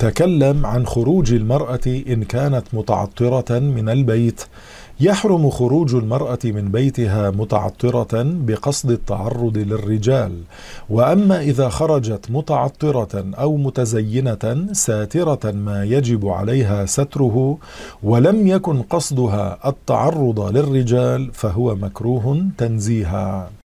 تكلم عن خروج المرأة إن كانت متعطرة من البيت. يحرم خروج المرأة من بيتها متعطرة بقصد التعرض للرجال، وأما إذا خرجت متعطرة أو متزينة ساترة ما يجب عليها ستره ولم يكن قصدها التعرض للرجال فهو مكروه تنزيها.